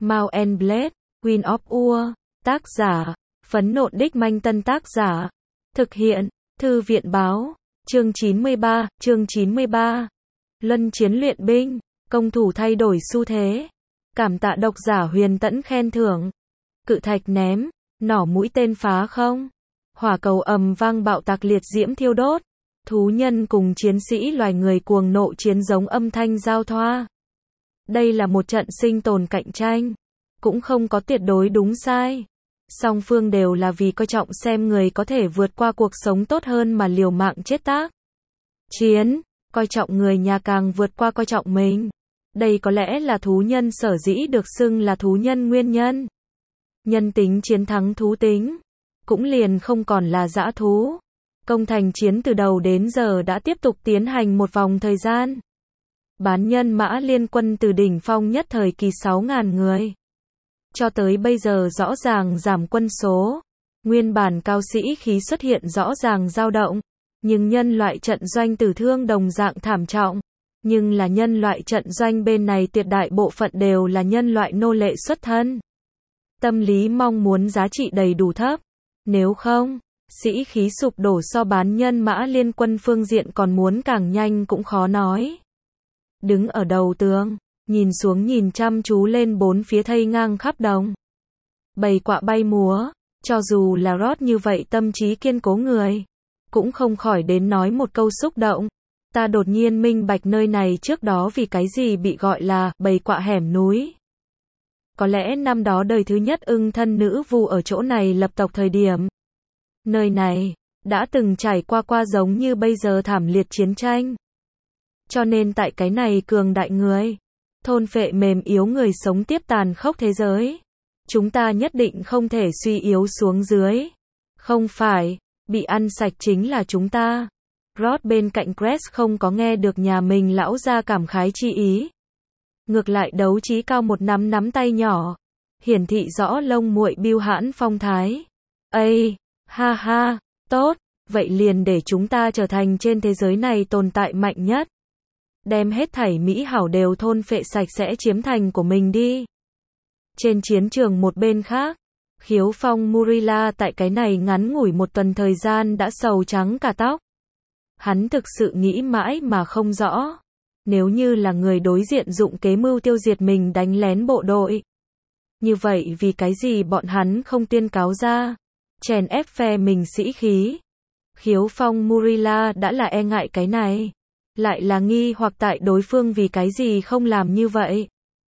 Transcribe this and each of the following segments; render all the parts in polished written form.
Mount and Blade, Queen of War, tác giả, Phấn Nộn Đích Manh Tân tác giả, thực hiện, Thư viện báo, chương 93, Luân chiến luyện binh, công thủ thay đổi xu thế, cảm tạ độc giả Huyền Tẫn khen thưởng, cự thạch ném, nỏ mũi tên phá không, hỏa cầu ầm vang bạo tạc liệt diễm thiêu đốt, thú nhân cùng chiến sĩ loài người cuồng nộ chiến giống âm thanh giao thoa. Đây là một trận sinh tồn cạnh tranh, cũng không có tuyệt đối đúng sai. Song phương đều là vì coi trọng xem người có thể vượt qua cuộc sống tốt hơn mà liều mạng chết tác. Chiến, coi trọng người nhà càng vượt qua coi trọng mình. Đây có lẽ là thú nhân sở dĩ được xưng là thú nhân nguyên nhân. Nhân tính chiến thắng thú tính, cũng liền không còn là dã thú. Công thành chiến từ đầu đến giờ đã tiếp tục tiến hành một vòng thời gian. Bán nhân mã liên quân từ đỉnh phong nhất thời kỳ 6.000 người. Cho tới bây giờ rõ ràng giảm quân số. Nguyên bản cao sĩ khí xuất hiện rõ ràng dao động. Nhưng nhân loại trận doanh tử thương đồng dạng thảm trọng. Nhưng là nhân loại trận doanh bên này tuyệt đại bộ phận đều là nhân loại nô lệ xuất thân. Tâm lý mong muốn giá trị đầy đủ thấp. Nếu không, sĩ khí sụp đổ so bán nhân mã liên quân phương diện còn muốn càng nhanh cũng khó nói. Đứng ở đầu tường, nhìn xuống nhìn chăm chú lên bốn phía thây ngang khắp đồng. Bầy quạ bay múa, cho dù là Rod như vậy tâm trí kiên cố người, cũng không khỏi đến nói một câu xúc động. Ta đột nhiên minh bạch nơi này trước đó vì cái gì bị gọi là bầy quạ hẻm núi. Có lẽ năm đó đời thứ nhất ưng thân nữ vu ở chỗ này lập tộc thời điểm. Nơi này, đã từng trải qua giống như bây giờ thảm liệt chiến tranh. Cho nên tại cái này cường đại người, thôn phệ mềm yếu người sống tiếp tàn khốc thế giới. Chúng ta nhất định không thể suy yếu xuống dưới. Không phải, bị ăn sạch chính là chúng ta. Rod bên cạnh Cress không có nghe được nhà mình lão ra cảm khái chi ý. Ngược lại đấu trí cao một nắm tay nhỏ, hiển thị rõ lông muội biêu hãn phong thái. Ây, ha ha, tốt, vậy liền để chúng ta trở thành trên thế giới này tồn tại mạnh nhất. Đem hết thảy mỹ hảo đều thôn phệ sạch sẽ chiếm thành của mình đi. Trên chiến trường một bên khác, Khiếu Phong Murila tại cái này ngắn ngủi một tuần thời gian đã sầu trắng cả tóc. Hắn thực sự nghĩ mãi mà không rõ. Nếu như là người đối diện dụng kế mưu tiêu diệt mình đánh lén bộ đội. Như vậy vì cái gì bọn hắn không tuyên cáo ra, chèn ép phe mình sĩ khí. Khiếu Phong Murila đã là e ngại cái này. Lại là nghi hoặc tại đối phương vì cái gì không làm như vậy.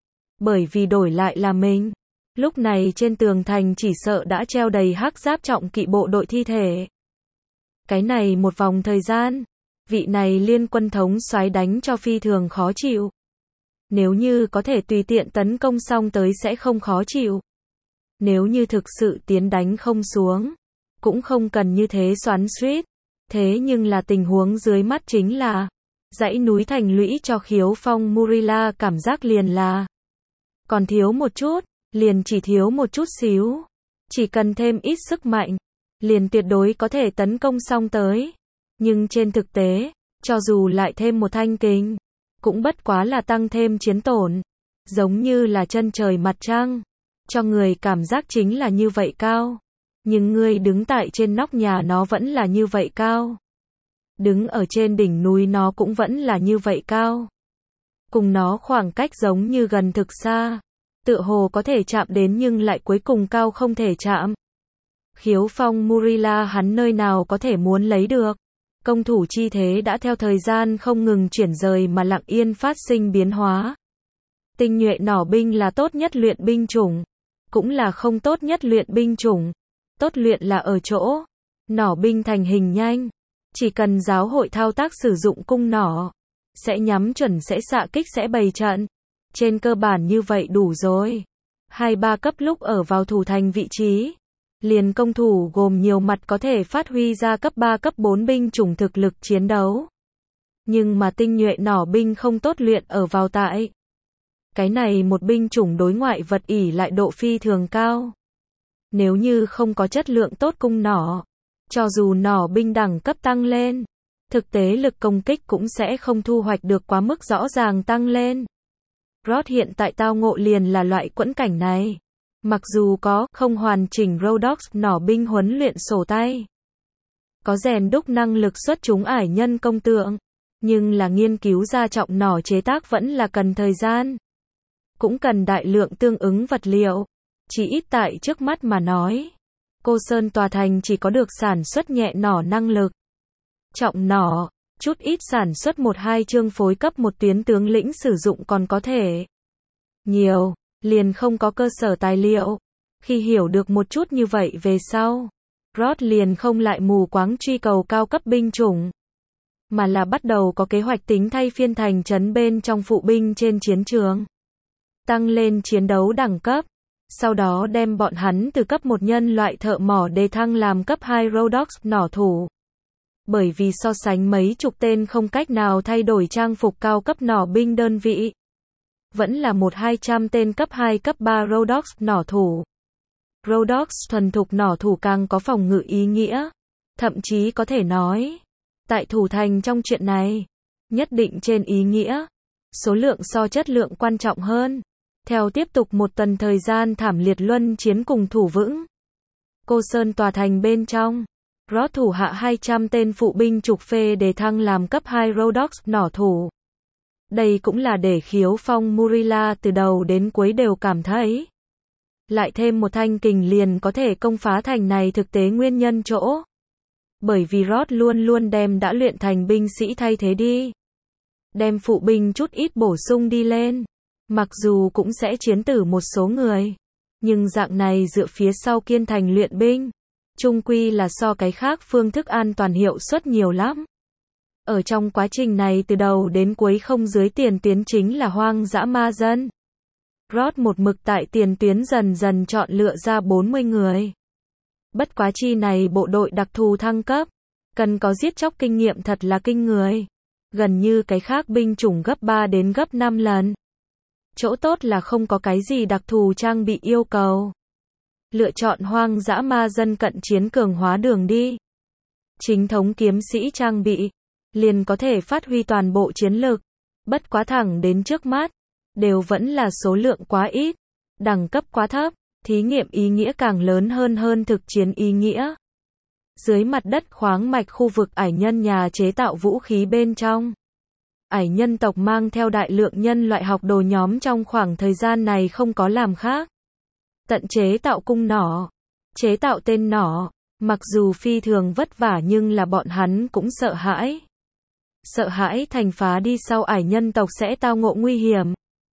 Bởi vì đổi lại là mình. Lúc này trên tường thành chỉ sợ đã treo đầy hắc giáp trọng kỵ bộ đội thi thể. Cái này một vòng thời gian, vị này liên quân thống soái đánh cho phi thường khó chịu. Nếu như có thể tùy tiện tấn công xong tới sẽ không khó chịu. Nếu như thực sự tiến đánh không xuống, cũng không cần như thế xoắn xuýt. Thế nhưng là tình huống dưới mắt chính là dãy núi thành lũy cho Khiếu Phong Murila cảm giác liền là còn thiếu một chút, liền chỉ thiếu một chút xíu. Chỉ cần thêm ít sức mạnh, liền tuyệt đối có thể tấn công xong tới. Nhưng trên thực tế, cho dù lại thêm một thanh kình, cũng bất quá là tăng thêm chiến tổn. Giống như là chân trời mặt trăng, cho người cảm giác chính là như vậy cao. Nhưng người đứng tại trên nóc nhà nó vẫn là như vậy cao. Đứng ở trên đỉnh núi nó cũng vẫn là như vậy cao. Cùng nó khoảng cách giống như gần thực xa. Tựa hồ có thể chạm đến nhưng lại cuối cùng cao không thể chạm. Khiếu Phong Murila hắn nơi nào có thể muốn lấy được. Công thủ chi thế đã theo thời gian không ngừng chuyển rời mà lặng yên phát sinh biến hóa. Tinh nhuệ nỏ binh là tốt nhất luyện binh chủng. Cũng là không tốt nhất luyện binh chủng. Tốt luyện là ở chỗ nỏ binh thành hình nhanh. Chỉ cần giáo hội thao tác sử dụng cung nỏ, sẽ nhắm chuẩn sẽ xạ kích sẽ bày trận. Trên cơ bản như vậy đủ rồi. 2-3 cấp lúc ở vào thủ thành vị trí. Liền công thủ gồm nhiều mặt có thể phát huy ra cấp 3 cấp 4 binh chủng thực lực chiến đấu. Nhưng mà tinh nhuệ nỏ binh không tốt luyện ở vào tại. Cái này một binh chủng đối ngoại vật ỷ lại độ phi thường cao. Nếu như không có chất lượng tốt cung nỏ, cho dù nỏ binh đẳng cấp tăng lên, thực tế lực công kích cũng sẽ không thu hoạch được quá mức rõ ràng tăng lên. Rod hiện tại tao ngộ liền là loại quẫn cảnh này. Mặc dù có không hoàn chỉnh Rhodox nỏ binh huấn luyện sổ tay, có rèn đúc năng lực xuất chúng ải nhân công tượng, nhưng là nghiên cứu ra trọng nỏ chế tác vẫn là cần thời gian. Cũng cần đại lượng tương ứng vật liệu. Chỉ ít tại trước mắt mà nói, Cô Sơn Tòa Thành chỉ có được sản xuất nhẹ nỏ năng lực. Trọng nỏ, chút ít sản xuất 1-2 chương phối cấp một tuyến tướng lĩnh sử dụng còn có thể. Nhiều, liền không có cơ sở tài liệu. Khi hiểu được một chút như vậy về sau, Rod liền không lại mù quáng truy cầu cao cấp binh chủng, mà là bắt đầu có kế hoạch tính thay phiên thành trấn bên trong phụ binh trên chiến trường, tăng lên chiến đấu đẳng cấp, sau đó đem bọn hắn từ cấp 1 nhân loại thợ mỏ đề thăng làm cấp 2 Rhodox nỏ thủ. Bởi vì so sánh mấy chục tên không cách nào thay đổi trang phục cao cấp nỏ binh đơn vị, vẫn là 100-200 tên cấp 2 cấp 3 Rhodox nỏ thủ. Rhodox thuần thục nỏ thủ càng có phòng ngự ý nghĩa, thậm chí có thể nói, tại thủ thành trong chuyện này, nhất định trên ý nghĩa, số lượng so chất lượng quan trọng hơn. Theo tiếp tục một tuần thời gian thảm liệt luân chiến cùng thủ vững Cô Sơn Tòa Thành bên trong, Rod thủ hạ 200 tên phụ binh trục phê đề thăng làm cấp 2 Rhodox nỏ thủ. Đây cũng là để Khiếu Phong Murilla từ đầu đến cuối đều cảm thấy, lại thêm một thanh kình liền có thể công phá thành này thực tế nguyên nhân chỗ. Bởi vì Rod luôn luôn đem đã luyện thành binh sĩ thay thế đi. Đem phụ binh chút ít bổ sung đi lên. Mặc dù cũng sẽ chiến tử một số người, nhưng dạng này dựa phía sau kiên thành luyện binh, chung quy là so cái khác phương thức an toàn hiệu suất nhiều lắm. Ở trong quá trình này từ đầu đến cuối không dưới tiền tuyến chính là hoang dã ma dân. Rod một mực tại tiền tuyến dần dần chọn lựa ra 40 người. Bất quá chi này bộ đội đặc thù thăng cấp, cần có giết chóc kinh nghiệm thật là kinh người. Gần như cái khác binh chủng gấp 3 đến gấp 5 lần. Chỗ tốt là không có cái gì đặc thù trang bị yêu cầu. Lựa chọn hoang dã ma dân cận chiến cường hóa đường đi. Chính thống kiếm sĩ trang bị, liền có thể phát huy toàn bộ chiến lực. Bất quá thẳng đến trước mắt, đều vẫn là số lượng quá ít, đẳng cấp quá thấp, thí nghiệm ý nghĩa càng lớn hơn thực chiến ý nghĩa. Dưới mặt đất khoáng mạch khu vực ải nhân nhà chế tạo vũ khí bên trong, ải nhân tộc mang theo đại lượng nhân loại học đồ nhóm trong khoảng thời gian này không có làm khác. Tận chế tạo cung nỏ, chế tạo tên nỏ, mặc dù phi thường vất vả nhưng là bọn hắn cũng sợ hãi. Sợ hãi thành phá đi sau ải nhân tộc sẽ tao ngộ nguy hiểm.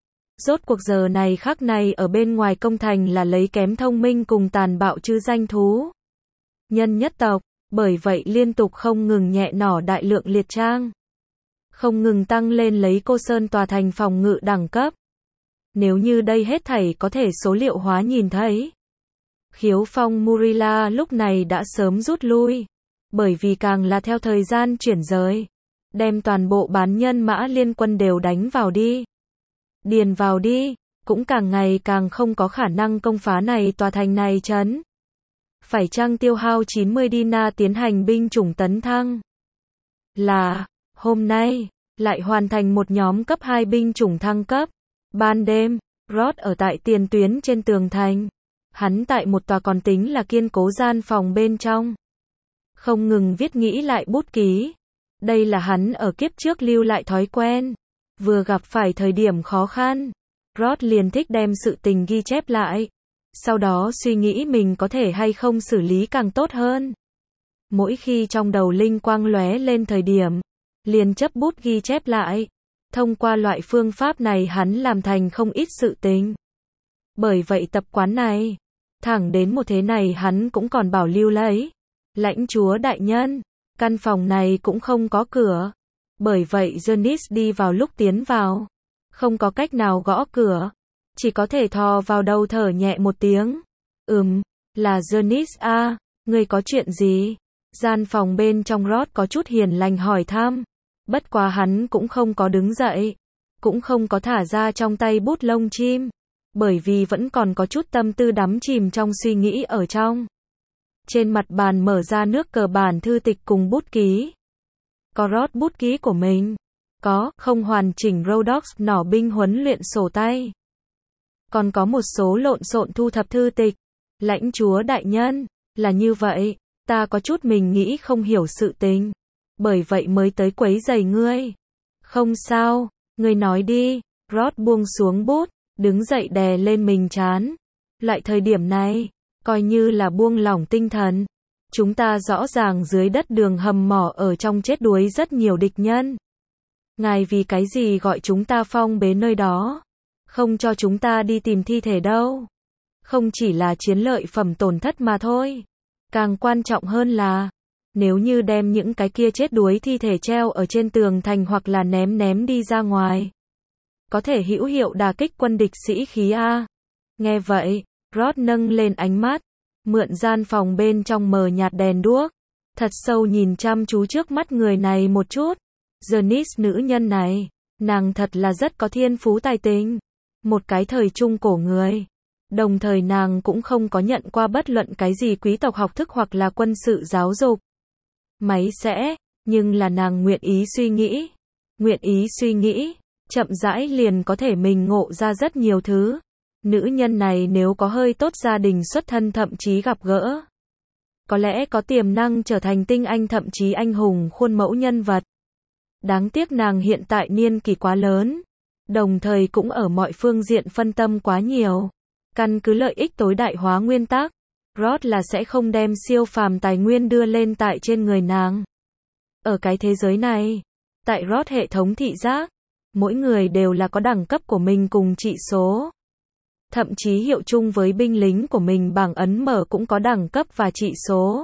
Rốt cuộc giờ này khắc này ở bên ngoài công thành là lấy kém thông minh cùng tàn bạo chứ danh thú. Nhân nhất tộc, bởi vậy liên tục không ngừng nhẹ nỏ đại lượng liệt trang. Không ngừng tăng lên lấy Cô Sơn Tòa Thành phòng ngự đẳng cấp. Nếu như đây hết thảy có thể số liệu hóa nhìn thấy, Khiếu Phong Murilla lúc này đã sớm rút lui. Bởi vì càng là theo thời gian chuyển rời, đem toàn bộ bán nhân mã liên quân đều đánh vào đi. Điền vào đi, cũng càng ngày càng không có khả năng công phá này tòa thành này trấn. Phải chăng tiêu hao 90 dinar tiến hành binh chủng tấn thăng? Là, hôm nay, lại hoàn thành một nhóm cấp 2 binh chủng thăng cấp. Ban đêm, Rod ở tại tiền tuyến trên tường thành. Hắn tại một tòa còn tính là kiên cố gian phòng bên trong. Không ngừng viết nghĩ lại bút ký. Đây là hắn ở kiếp trước lưu lại thói quen. Vừa gặp phải thời điểm khó khăn, Rod liền thích đem sự tình ghi chép lại. Sau đó suy nghĩ mình có thể hay không xử lý càng tốt hơn. Mỗi khi trong đầu linh quang lóe lên thời điểm, liền chấp bút ghi chép lại. Thông qua loại phương pháp này hắn làm thành không ít sự tình. Bởi vậy tập quán này, thẳng đến một thế này hắn cũng còn bảo lưu lấy. Lãnh chúa đại nhân, căn phòng này cũng không có cửa. Bởi vậy Jonis đi vào lúc tiến vào, không có cách nào gõ cửa. Chỉ có thể thò vào đầu thở nhẹ một tiếng. Là Jonis à, ngươi có chuyện gì? Gian phòng bên trong Rod có chút hiền lành hỏi thăm. Bất quá hắn cũng không có đứng dậy, cũng không có thả ra trong tay bút lông chim, bởi vì vẫn còn có chút tâm tư đắm chìm trong suy nghĩ ở trong. Trên mặt bàn mở ra nước cờ bản thư tịch cùng bút ký. Có Rod bút ký của mình, Có, không hoàn chỉnh Rhodox nỏ binh huấn luyện sổ tay. Còn có một số lộn xộn thu thập thư tịch. Lãnh chúa đại nhân, là như vậy, ta có chút mình nghĩ không hiểu sự tình. Bởi vậy mới tới quấy rầy ngươi. Không sao, ngươi nói đi. Rod buông xuống bút, đứng dậy đè lên mình trán. Lại thời điểm này, coi như là buông lỏng tinh thần. Chúng ta rõ ràng dưới đất đường hầm mỏ ở trong chết đuối rất nhiều địch nhân. Ngài vì cái gì gọi chúng ta phong bế nơi đó? Không cho chúng ta đi tìm thi thể đâu. Không chỉ là chiến lợi phẩm tổn thất mà thôi. Càng quan trọng hơn là, nếu như đem những cái kia chết đuối thi thể treo ở trên tường thành hoặc là ném đi ra ngoài, có thể hữu hiệu đả kích quân địch sĩ khí a. Nghe vậy, Rod nâng lên ánh mắt, mượn gian phòng bên trong mờ nhạt đèn đuốc, thật sâu nhìn chăm chú trước mắt người này một chút. Janice nữ nhân này, nàng thật là rất có thiên phú tài tình, một cái thời trung cổ người. Đồng thời nàng cũng không có nhận qua bất luận cái gì quý tộc học thức hoặc là quân sự giáo dục. Máy sẽ, nhưng là nàng nguyện ý suy nghĩ, chậm rãi liền có thể mình ngộ ra rất nhiều thứ. Nữ nhân này nếu có hơi tốt gia đình xuất thân thậm chí gặp gỡ, có lẽ có tiềm năng trở thành tinh anh thậm chí anh hùng khuôn mẫu nhân vật. Đáng tiếc nàng hiện tại niên kỷ quá lớn, đồng thời cũng ở mọi phương diện phân tâm quá nhiều. Căn cứ lợi ích tối đại hóa nguyên tắc, Rod là sẽ không đem siêu phàm tài nguyên đưa lên tại trên người nàng. Ở cái thế giới này, tại Rod hệ thống thị giác, mỗi người đều là có đẳng cấp của mình cùng trị số. Thậm chí hiệu chung với binh lính của mình bảng ấn mở cũng có đẳng cấp và trị số.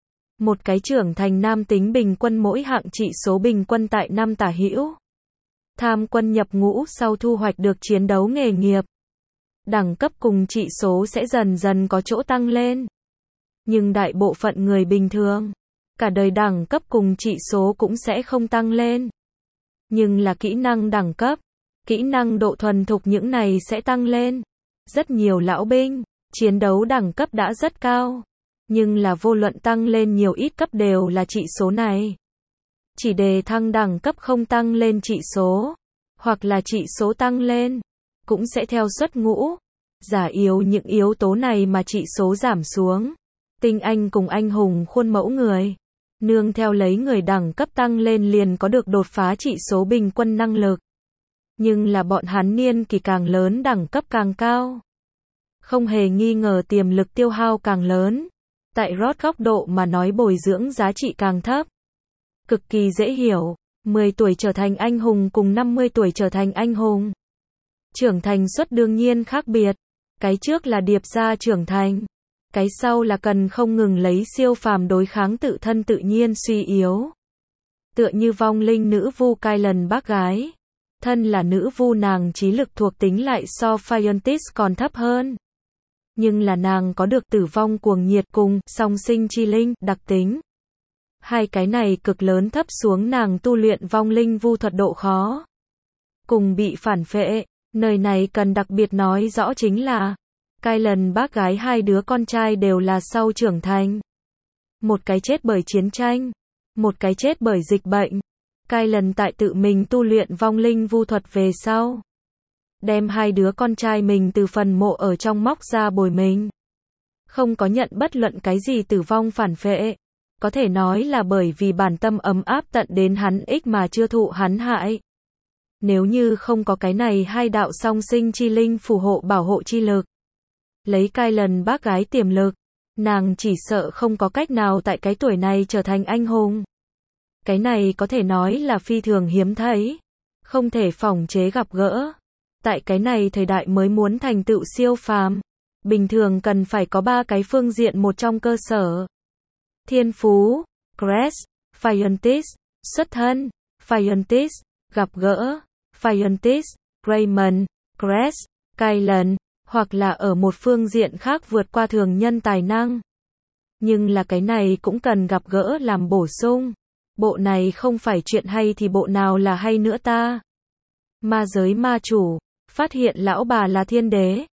Một cái trưởng thành nam tính bình quân mỗi hạng trị số bình quân tại 5 tả hữu. Tham quân nhập ngũ sau thu hoạch được chiến đấu nghề nghiệp. Đẳng cấp cùng trị số sẽ dần dần có chỗ tăng lên. Nhưng đại bộ phận người bình thường, cả đời đẳng cấp cùng trị số cũng sẽ không tăng lên. Nhưng là kỹ năng đẳng cấp, kỹ năng độ thuần thục những này sẽ tăng lên. Rất nhiều lão binh, chiến đấu đẳng cấp đã rất cao. Nhưng là vô luận tăng lên nhiều ít cấp đều là trị số này. Chỉ đề thăng đẳng cấp không tăng lên trị số, hoặc là trị số tăng lên, cũng sẽ theo xuất ngũ. Giả yếu những yếu tố này mà trị số giảm xuống. Tinh anh cùng anh hùng khuôn mẫu người, nương theo lấy người đẳng cấp tăng lên liền có được đột phá trị số bình quân năng lực. Nhưng là bọn hắn niên kỳ càng lớn đẳng cấp càng cao. Không hề nghi ngờ tiềm lực tiêu hao càng lớn. Tại Rod góc độ mà nói bồi dưỡng giá trị càng thấp. Cực kỳ dễ hiểu, 10 tuổi trở thành anh hùng cùng 50 tuổi trở thành anh hùng. Trưởng thành suất đương nhiên khác biệt. Cái trước là điệp ra trưởng thành. Cái sau là cần không ngừng lấy siêu phàm đối kháng tự thân tự nhiên suy yếu. Tựa như vong linh nữ vu Kylan bác gái. Thân là nữ vu nàng trí lực thuộc tính lại so Phiontis còn thấp hơn. Nhưng là nàng có được tử vong cuồng nhiệt cùng song sinh chi linh đặc tính. Hai cái này cực lớn thấp xuống nàng tu luyện vong linh vu thuật độ khó. Cùng bị phản phệ, nơi này cần đặc biệt nói rõ chính là Kylan bác gái hai đứa con trai đều là sau trưởng thành. Một cái chết bởi chiến tranh, một cái chết bởi dịch bệnh. Kylan tại tự mình tu luyện vong linh vu thuật về sau, đem hai đứa con trai mình từ phần mộ ở trong móc ra bồi mình. Không có nhận bất luận cái gì tử vong phản phệ. Có thể nói là bởi vì bản tâm ấm áp tận đến hắn ích mà chưa thụ hắn hại. Nếu như không có cái này hai đạo song sinh chi linh phù hộ bảo hộ chi lực, lấy Kylan bác gái tiềm lực, nàng chỉ sợ không có cách nào tại cái tuổi này trở thành anh hùng. Cái này có thể nói là phi thường hiếm thấy, không thể phỏng chế gặp gỡ. Tại cái này thời đại mới muốn thành tựu siêu phàm, bình thường cần phải có 3 cái phương diện một trong cơ sở. Thiên phú, Crest, Phiontis, xuất thân, Phiontis, gặp gỡ, Phiontis, Raymond, Crest, Kylan, hoặc là ở một phương diện khác vượt qua thường nhân tài năng. Nhưng là cái này cũng cần gặp gỡ làm bổ sung. Bộ này không phải chuyện hay thì bộ nào là hay nữa ta. Ma giới ma chủ, phát hiện lão bà là thiên đế.